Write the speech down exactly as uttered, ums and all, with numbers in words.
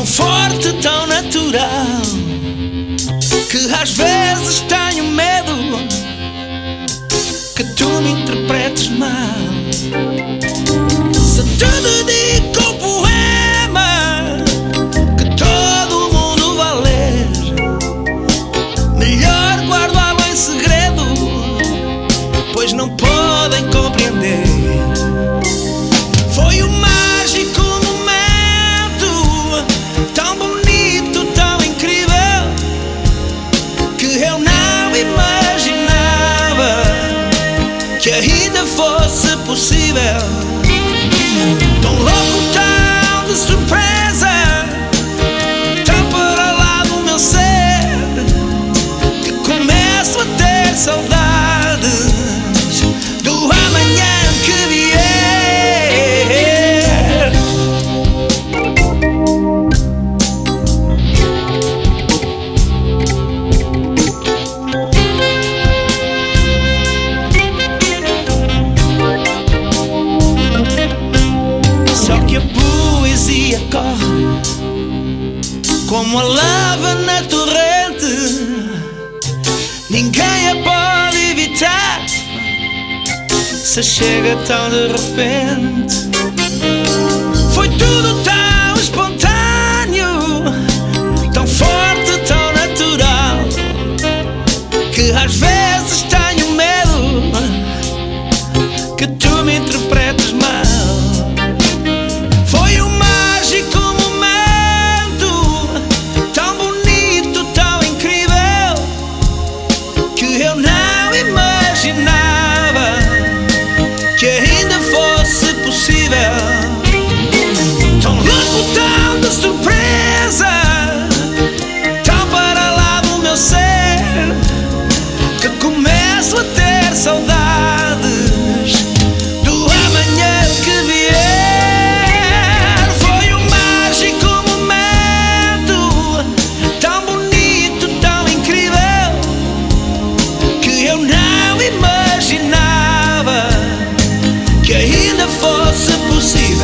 tão forte, tão natural, que às vezes tenho medo que tu me interpretes mal. Se te dedico um poema que todo mundo vai ler, melhor guardá-lo em segredo, pois não podem compreender. Foi um mágico momento, tão bonito, tão incrível, que eu não imaginava que ainda fosse possível. Tão louco, tão de surpresa, tão para lá do meu ser, que começo a ter saudades do amanhã que vier. Só que a poesia corre como a lava na torrente, ninguém a pode evitar se chega tão de repente. Foi tudo tão espontâneo, tão forte, tão natural, que às vezes tenho medo que tu me interpretes mal. Foi um mágico momento, tão bonito, tão incrível, que eu não imaginava que ainda fosse possível. Tão louco, tão de surpresa, tão para lá do meu ser, que começo a ter saudades do amanhã que vier. Foi um mágico momento, tão bonito, tão incrível, que eu não imaginava que ainda fosse possível.